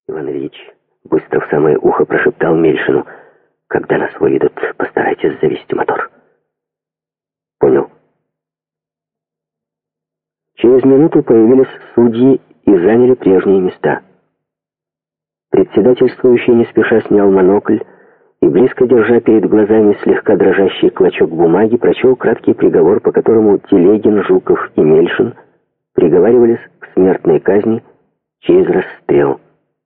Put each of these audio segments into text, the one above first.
Иван Ильич быстро в самое ухо прошептал Мельшину: «Когда нас выведут, постарайтесь завести мотор». «Понял». Через минуту появились судьи и заняли прежние места. Председательствующий не спеша снял монокль и, близко держа перед глазами слегка дрожащий клочок бумаги, прочел краткий приговор, по которому Телегин, Жуков и Мельшин приговаривались к смертной казни через расстрел.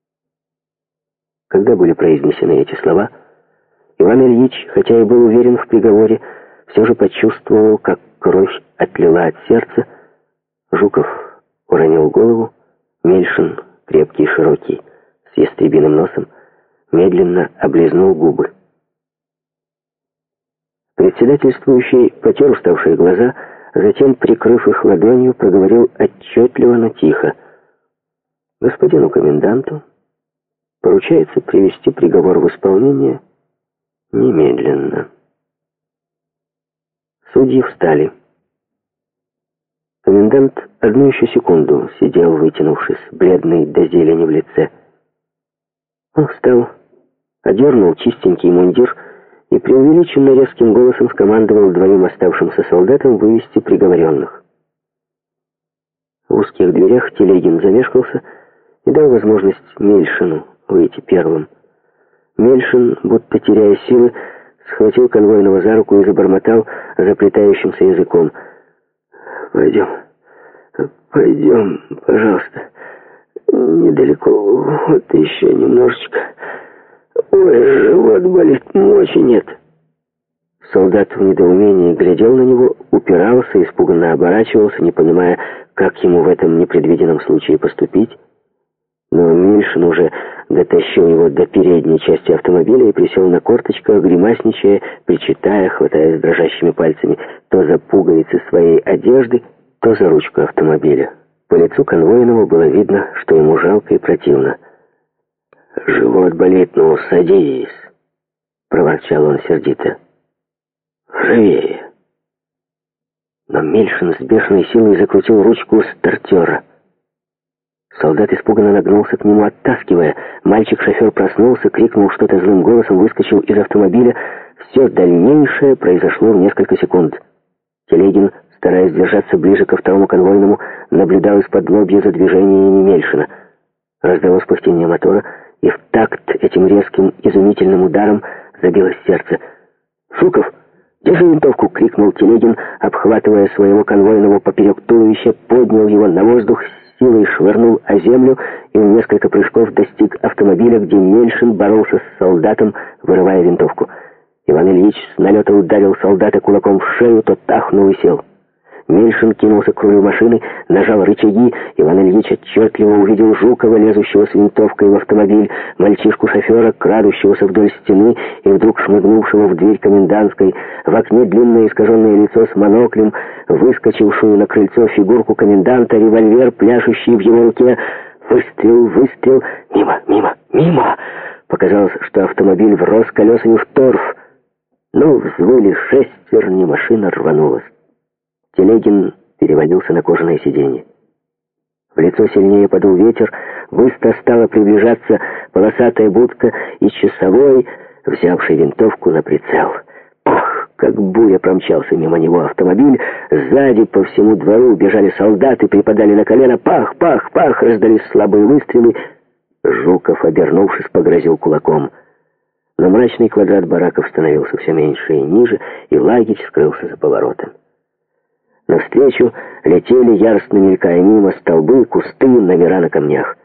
Когда были произнесены эти слова, Иван Ильич, хотя и был уверен в приговоре, все же почувствовал, как кровь отлила от сердца. Жуков уронил голову, Мельшин, крепкий и широкий, с ястребиным носом, медленно облизнул губы. Председательствующий потер уставшие глаза, затем, прикрыв их ладонью, проговорил отчетливо, но тихо: «Господину коменданту поручается привести приговор в исполнение немедленно». Судьи встали. Комендант одну еще секунду сидел, вытянувшись, бледный до зелени в лице. Он встал, одернул чистенький мундир и преувеличенно резким голосом скомандовал двоим оставшимся солдатам вывести приговоренных. В узких дверях Телегин замешкался и дал возможность Мельшину выйти первым. Мельшин, будто теряя силы, схватил конвойного за руку и забормотал заплетающимся языком: «Пойдем, пожалуйста. Недалеко, вот еще немножечко. Ой, живот болит, мочи нет». Солдат в недоумении глядел на него, упирался, испуганно оборачивался, не понимая, как ему в этом непредвиденном случае поступить. Но Мельшин уже дотащил его до передней части автомобиля и присел на корточках, гримасничая, причитая, хватаясь дрожащими пальцами то за пуговицы своей одежды, то за ручку автомобиля. По лицу конвойного было видно, что ему жалко и противно. «Живот болит, ну садись», — проворчал он сердито. «Живее». Но Мельшин с бешеной силой закрутил ручку стартера. Солдат испуганно нагнулся к нему, оттаскивая. Мальчик-шофер проснулся, крикнул что-то злым голосом, выскочил из автомобиля. Все дальнейшее произошло в несколько секунд. Телегин, стараясь держаться ближе ко второму конвойному, наблюдал из-под лобья за движениями Мельшина. Раздалось пыхтение мотора, и в такт этим резким, изумительным ударом забилось сердце. «Жуков, держи винтовку!» — крикнул Телегин, обхватывая своего конвойного поперек туловища, поднял его на воздух, силой швырнул о землю и в несколько прыжков достиг автомобиля, где Мельшин боролся с солдатом, вырывая винтовку. Иван Ильич с налета ударил солдата кулаком в шею, тот ахнул и сел. Мельшин кинулся к рулю машины, нажал рычаги. Иван Ильич отчетливо увидел Жукова, лезущего с винтовкой в автомобиль, мальчишку-шофера, крадущегося вдоль стены и вдруг шмыгнувшего в дверь комендантской. В окне длинное искаженное лицо с моноклем, выскочившую на крыльцо фигурку коменданта, револьвер, пляшущий в его руке. Выстрел, выстрел. Мимо! Показалось, что автомобиль врос колесами в торф. Но взвыли шестерни, машина рванулась. Телегин перевалился на кожаное сиденье. В лицо сильнее подул ветер, быстро стала приближаться полосатая будка и часовой, взявший винтовку на прицел. Пах! Как буря промчался мимо него автомобиль. Сзади по всему двору бежали солдаты, припадали на колено. Пах! Раздались слабые выстрелы. Жуков, обернувшись, погрозил кулаком. Но мрачный квадрат бараков становился все меньше и ниже, и лагерь скрылся за поворотом. Навстречу летели, яростно мелькая мимо, столбы, кусты, номера на камнях.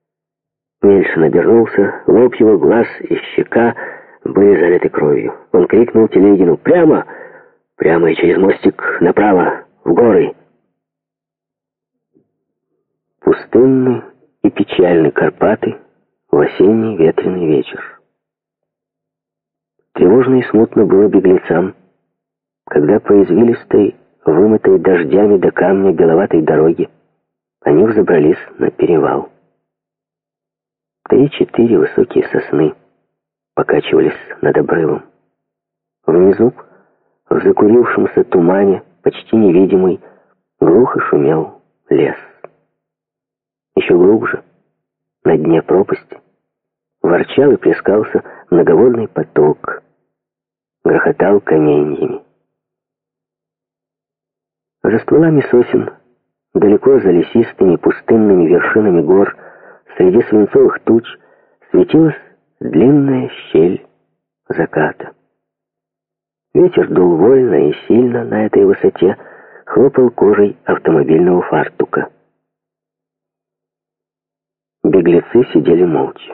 Мельшин обернулся, лоб его, глаз и щека были залиты кровью. Он крикнул Телегину: «Прямо! Прямо и через мостик направо, в горы!» Пустынный и печальный Карпаты в осенний ветреный вечер. Тревожно и смутно было беглецам, когда по извилистой, вымытой дождями до камня беловатой дороги, они взобрались на перевал. 3-4 высокие сосны покачивались над обрывом. Внизу, в закурившемся тумане, почти невидимый, глухо шумел лес. Еще глубже, на дне пропасти, ворчал и плескался многоводный поток, грохотал каменьями. За стволами сосен, далеко за лесистыми пустынными вершинами гор, среди свинцовых туч, светилась длинная щель заката. Ветер дул вольно и сильно на этой высоте, хлопал кожей автомобильного фартука. Беглецы сидели молча.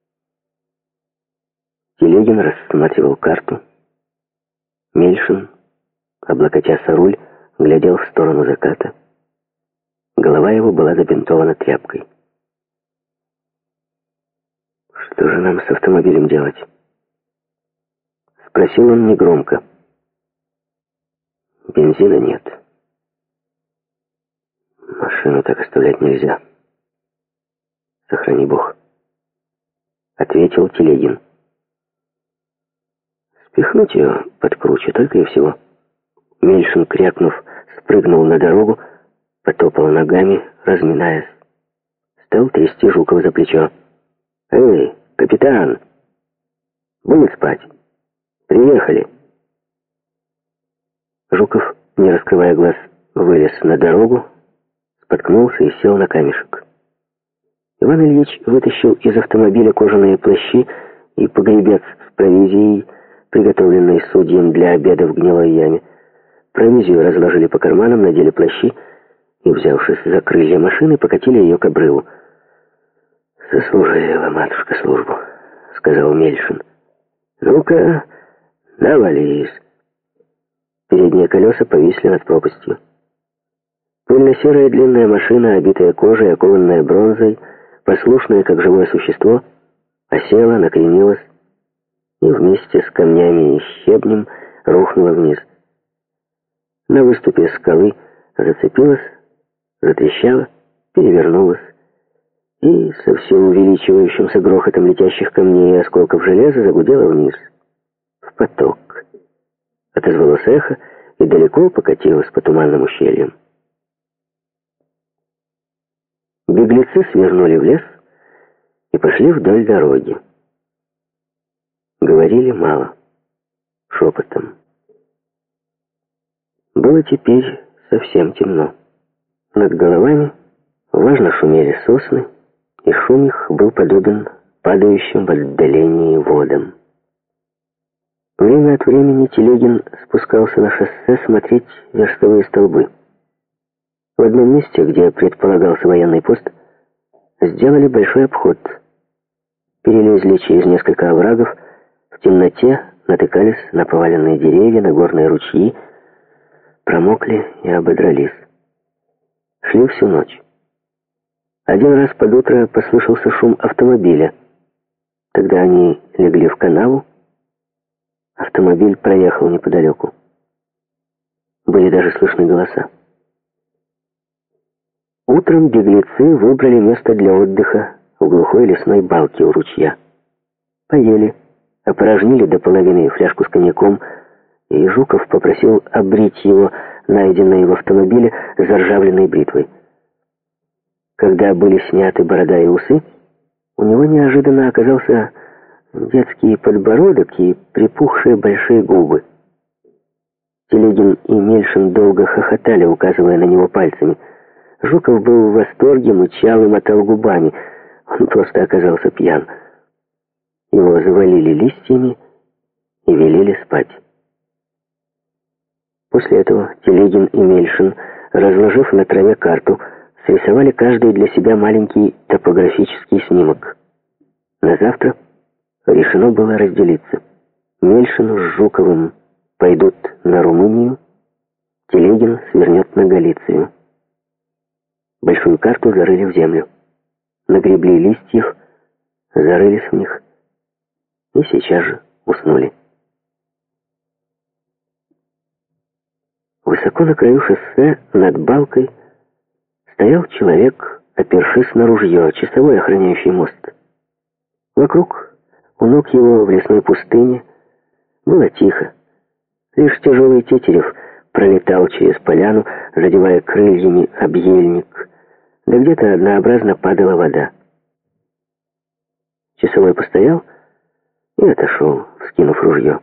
Телегин рассматривал карту. Мельшин, облокотясь о руль, глядел в сторону заката. Голова его была забинтована тряпкой. «Что же нам с автомобилем делать?» Спросил он негромко. «Бензина нет. Машину так оставлять нельзя. Сохрани Бог», — ответил Телегин. «Спихнуть ее под кручу, только и всего». Мельшин, крякнув, спрыгнул на дорогу, потопал ногами, разминаясь. Стал трясти Жукова за плечо. «Эй, капитан! Будем спать. Приехали!» Жуков, не раскрывая глаз, вылез на дорогу, споткнулся и сел на камешек. Иван Ильич вытащил из автомобиля кожаные плащи и погребец с провизией, приготовленной судьям для обеда в гнилой яме. Провизию разложили по карманам, надели плащи и, взявшись за крылья машины, покатили ее к обрыву. «Сослужила, матушка, службу», — сказал Мельшин. «Ну-ка, навались». Передние колеса повисли над пропастью. Пыльно-серая длинная машина, обитая кожей, окованная бронзой, послушная, как живое существо, осела, накренилась и вместе с камнями и щебнем рухнула вниз. На выступе скалы зацепилась, затрещала, перевернулась и со все увеличивающимся грохотом летящих камней и осколков железа загудела вниз, в поток. Отозвалось эхо и далеко покатилось по туманным ущельям. Беглецы свернули в лес и пошли вдоль дороги. Говорили мало, шепотом. Было теперь совсем темно. Над головами влажно шумели сосны, и шум их был подобен падающим в отдалении водам. Время от времени Телегин спускался на шоссе смотреть верстовые столбы. В одном месте, где предполагался военный пост, сделали большой обход. Перелезли через несколько оврагов, в темноте натыкались на поваленные деревья, на горные ручьи, промокли и ободрались. Шли всю ночь. Один раз под утро послышался шум автомобиля. Тогда они легли в канаву. Автомобиль проехал неподалеку. Были даже слышны голоса. Утром беглецы выбрали место для отдыха в глухой лесной балке у ручья. Поели, опорожнили до половины фляжку с коньяком, и Жуков попросил обрить его, найденной в автомобиле, заржавленной бритвой. Когда были сняты борода и усы, у него неожиданно оказался детский подбородок и припухшие большие губы. Телегин и Мельшин долго хохотали, указывая на него пальцами. Жуков был в восторге, мычал и мотал губами. Он просто оказался пьян. Его завалили листьями и велели спать. После этого Телегин и Мельшин, разложив на траве карту, срисовали каждый для себя маленький топографический снимок. На завтра решено было разделиться. Мельшин с Жуковым пойдут на Румынию, Телегин свернет на Галицию. Большую карту зарыли в землю. Нагребли листьев, зарылись в них и сейчас же уснули. Высоко на краю шоссе, над балкой, стоял человек, опершись на ружье, часовой, охраняющий мост. Вокруг, у ног его в лесной пустыне, было тихо. Лишь тяжелый тетерев пролетал через поляну, задевая крыльями об ельник, да где-то однообразно падала вода. Часовой постоял и отошел, вскинув ружье.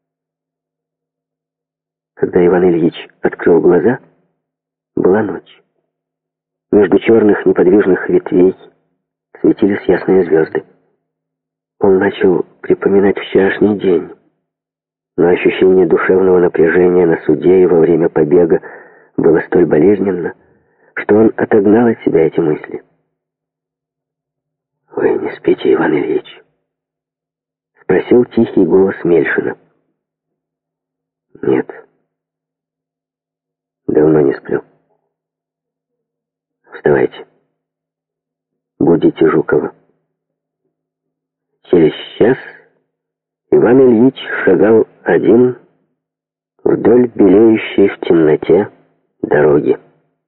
Когда Иван Ильич открыл глаза, была ночь. Между черных неподвижных ветвей светились ясные звезды. Он начал припоминать вчерашний день, но ощущение душевного напряжения на суде и во время побега было столь болезненно, что он отогнал от себя эти мысли. «Вы не спите, Иван Ильич?» — спросил тихий голос Мельшина. «Нет, давно не сплю. Вставайте, будите Жукова». Через час Иван Ильич шагал один вдоль белеющей в темноте дороги.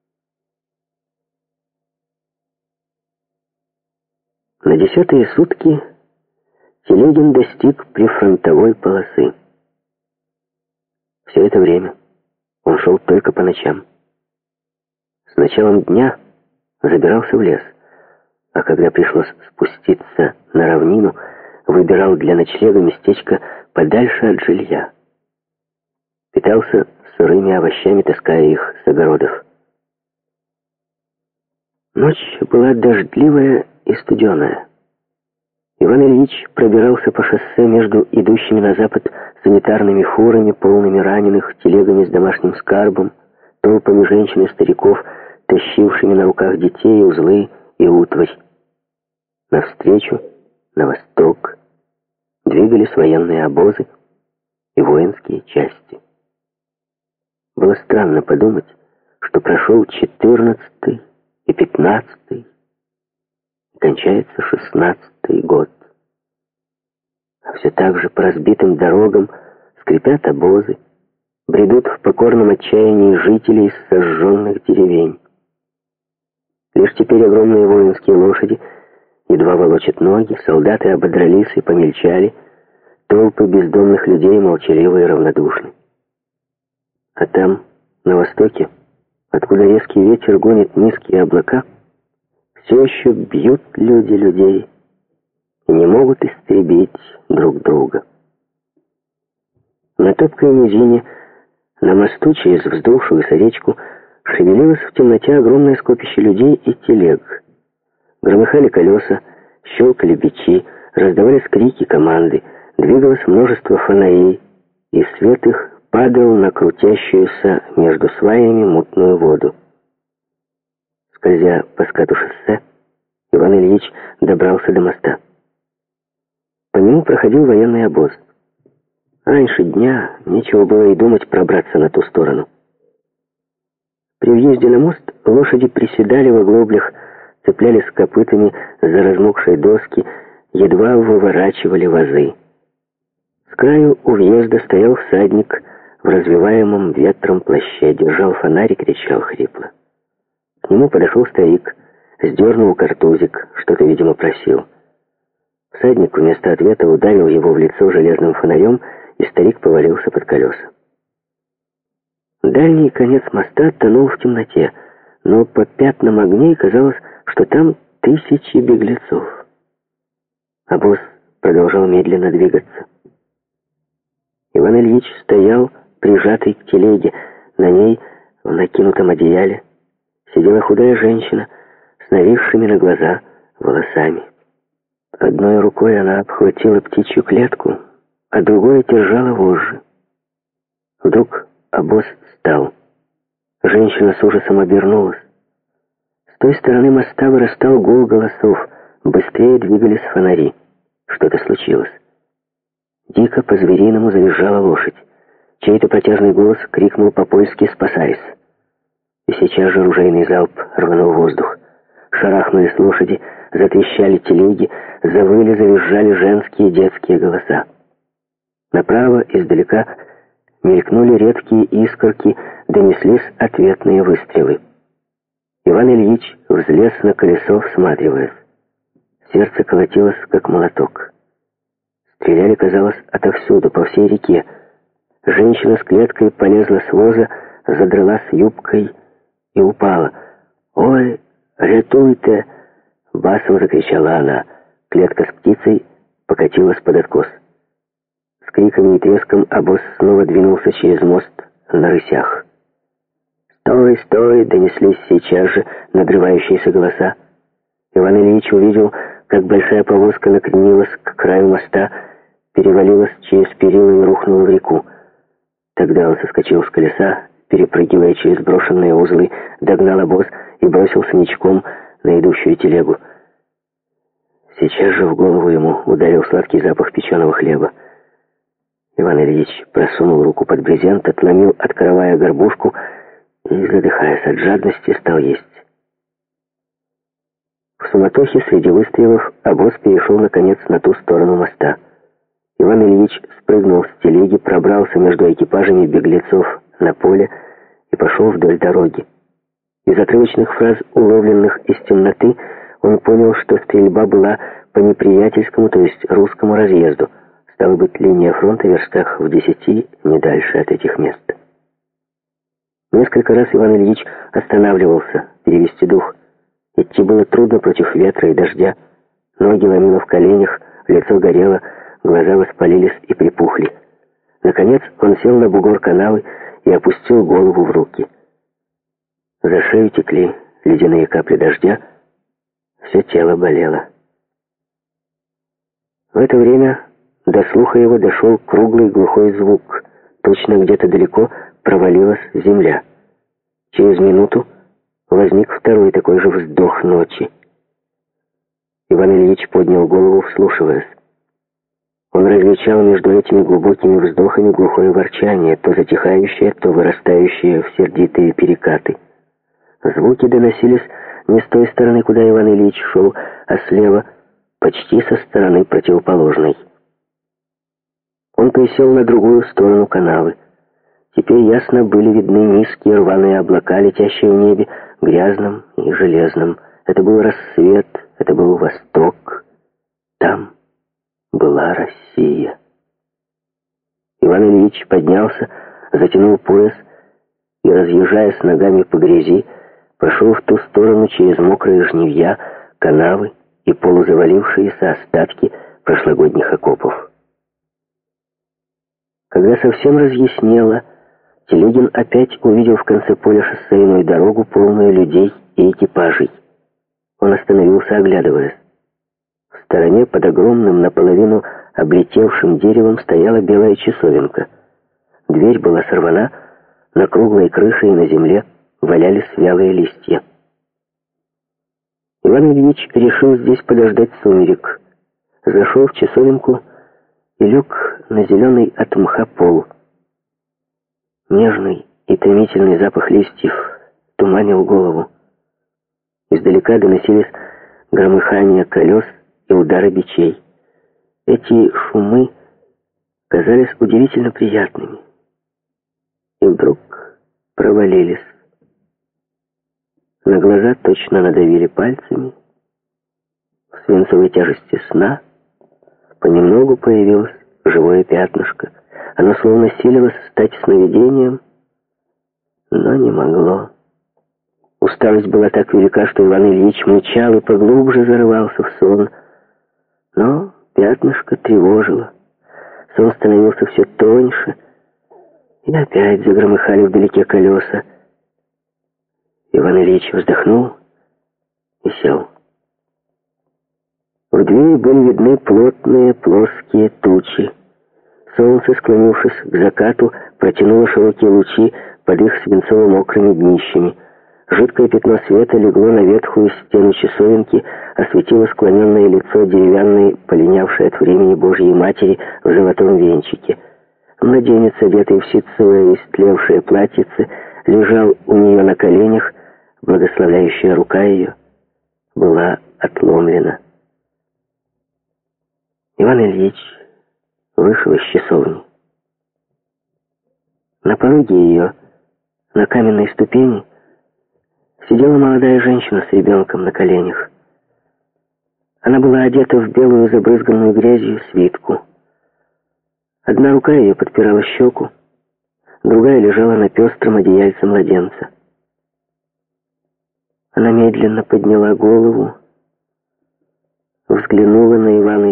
На 10-е сутки Телегин достиг прифронтовой полосы. Все это время он шел только по ночам. С началом дня забирался в лес, а когда пришлось спуститься на равнину, выбирал для ночлега местечко подальше от жилья. Питался сырыми овощами, таская их с огородов. Ночь была дождливая и студеная. Иван Ильич пробирался по шоссе между идущими на запад санитарными фурами, полными раненых, телегами с домашним скарбом, толпами женщин и стариков, тащившими на руках детей, узлы и утварь. Навстречу, на восток, двигались военные обозы и воинские части. Было странно подумать, что прошел 14-й и 15-й, и кончается 16-й год. А все так же по разбитым дорогам скрипят обозы, бредут в покорном отчаянии жители из сожженных деревень. Лишь теперь огромные воинские лошади едва волочат ноги, солдаты ободрались и помельчали, толпы бездомных людей молчаливы и равнодушны. А там, на востоке, откуда резкий ветер гонит низкие облака, все еще бьют люди людей и не могут истребить друг друга. На топкой низине, на мосту через вздувшуюся речку, шевелилось в темноте огромное скопище людей и телег. Громыхали колеса, щелкали бичи, раздавались крики команды, двигалось множество фонарей, и свет их падал на крутящуюся между сваями мутную воду. Скользя по скату шоссе, Иван Ильич добрался до моста. По нему проходил военный обоз. Раньше дня нечего было и думать пробраться на ту сторону. При въезде на мост лошади приседали в оглоблях, цеплялись копытами за размокшие доски, едва выворачивали вазы. С краю у въезда стоял всадник в развиваемом ветром плаще, держал фонарь и кричал хрипло. К нему подошел старик, сдернул картузик, что-то, видимо, просил. Всадник вместо ответа ударил его в лицо железным фонарем, и старик повалился под колеса. Дальний конец моста тонул в темноте, но по пятнам огней казалось, что там тысячи беглецов. Обоз продолжал медленно двигаться. Иван Ильич стоял, прижатый к телеге. На ней, в накинутом одеяле, сидела худая женщина с нависшими на глаза волосами. Одной рукой она обхватила птичью клетку, а другой держала вожжи. Вдруг обоз стал. Женщина с ужасом обернулась. С той стороны моста вырастал гул голосов. Быстрее двигались фонари. Что-то случилось. Дико по-звериному завизжала лошадь. Чей-то протяжный голос крикнул по-польски «Спасайся!». И сейчас же ружейный залп рванул воздух. Шарахнулись лошади, затрещали телеги, завыли, завизжали женские и детские голоса. Направо, издалека, мелькнули редкие искорки, донеслись ответные выстрелы. Иван Ильич взлез на колесо, всматриваясь. Сердце колотилось, как молоток. Стреляли, казалось, отовсюду, по всей реке. Женщина с клеткой полезла с воза, задралась юбкой и упала. «Ой, рятуйте!» — басом закричала она. Клетка с птицей покатилась под откос. С криками и треском обоз снова двинулся через мост на рысях. «Стой, стой!» — донеслись сейчас же надрывающиеся голоса. Иван Ильич увидел, как большая повозка накренилась к краю моста, перевалилась через перила и рухнула в реку. Тогда он соскочил с колеса, перепрыгивая через брошенные узлы, догнал обоз и бросился ничком на идущую телегу. Сейчас же в голову ему ударил сладкий запах печеного хлеба. Иван Ильич просунул руку под брезент, отломил от каравая горбушку и, задыхаясь от жадности, стал есть. В суматохе среди выстрелов обоз перешел, наконец, на ту сторону моста. Иван Ильич спрыгнул с телеги, пробрался между экипажами беглецов на поле и пошел вдоль дороги. Из отрывочных фраз, уловленных из темноты, он понял, что стрельба была по неприятельскому, то есть русскому разъезду. Стало быть, линия фронта в верстах в 10, не дальше от этих мест. Несколько раз Иван Ильич останавливался, перевести дух. Идти было трудно против ветра и дождя. Ноги ломило в коленях, лицо горело, глаза воспалились и припухли. Наконец он сел на бугор канавы и опустил голову в руки. За шею текли ледяные капли дождя, все тело болело. В это время до слуха его дошел круглый глухой звук. Точно где-то далеко провалилась земля. Через минуту возник второй такой же вздох ночи. Иван Ильич поднял голову, вслушиваясь. Он различал между этими глубокими вздохами глухое ворчание, то затихающее, то вырастающее в сердитые перекаты. Звуки доносились не с той стороны, куда Иван Ильич шел, а слева, почти со стороны противоположной. Он присел на другую сторону канавы. Теперь ясно были видны низкие рваные облака, летящие в небе, грязном и железном. Это был рассвет, это был восток. Там была Россия. Иван Ильич поднялся, затянул пояс и, разъезжая с ногами по грязи, пошел в ту сторону через мокрые жнивья, канавы и полузавалившиеся остатки прошлогодних окопов. Когда совсем разъяснело, Телегин опять увидел в конце поля шоссейную дорогу, полную людей и экипажей. Он остановился, оглядываясь. В стороне под огромным, наполовину облетевшим деревом стояла белая часовенка. Дверь была сорвана, на круглой крыше и на земле валялись вялые листья. Иван Ильич решил здесь подождать сумерек. Зашел в часовенку и лег на зеленый от мха пол. Нежный и томительный запах листьев туманил голову. Издалека доносились громыхание колес и удары бичей. Эти шумы казались удивительно приятными. И вдруг провалились. На глаза точно надавили пальцами. В свинцовой тяжести сна понемногу появилось живое пятнышко. Оно словно силилось стать сновидением, но не могло. Усталость была так велика, что Иван Ильич мычал и поглубже зарывался в сон. Но пятнышко тревожило. Сон становился все тоньше, и опять загромыхали вдалеке колеса. Иван Ильич вздохнул и сел. В двери были видны плотные плоские тучи. Солнце, склонившись к закату, протянуло широкие лучи под их свинцово-мокрыми днищами. Жидкое пятно света легло на ветхую стену часовенки, осветило склоненное лицо деревянной, полинявшей от времени Божьей Матери в золотом венчике. Младенец, одетый в ситцевое истлевшее платьице, лежал у нее на коленях, благословляющая рука ее была отломлена. Иван Ильич вышел из часовни. На пороге ее, на каменной ступени, сидела молодая женщина с ребенком на коленях. Она была одета в белую, забрызганную грязью свитку. Одна рука ее подпирала щеку, другая лежала на пестром одеяльце младенца. Она медленно подняла голову, взглянула на Ивана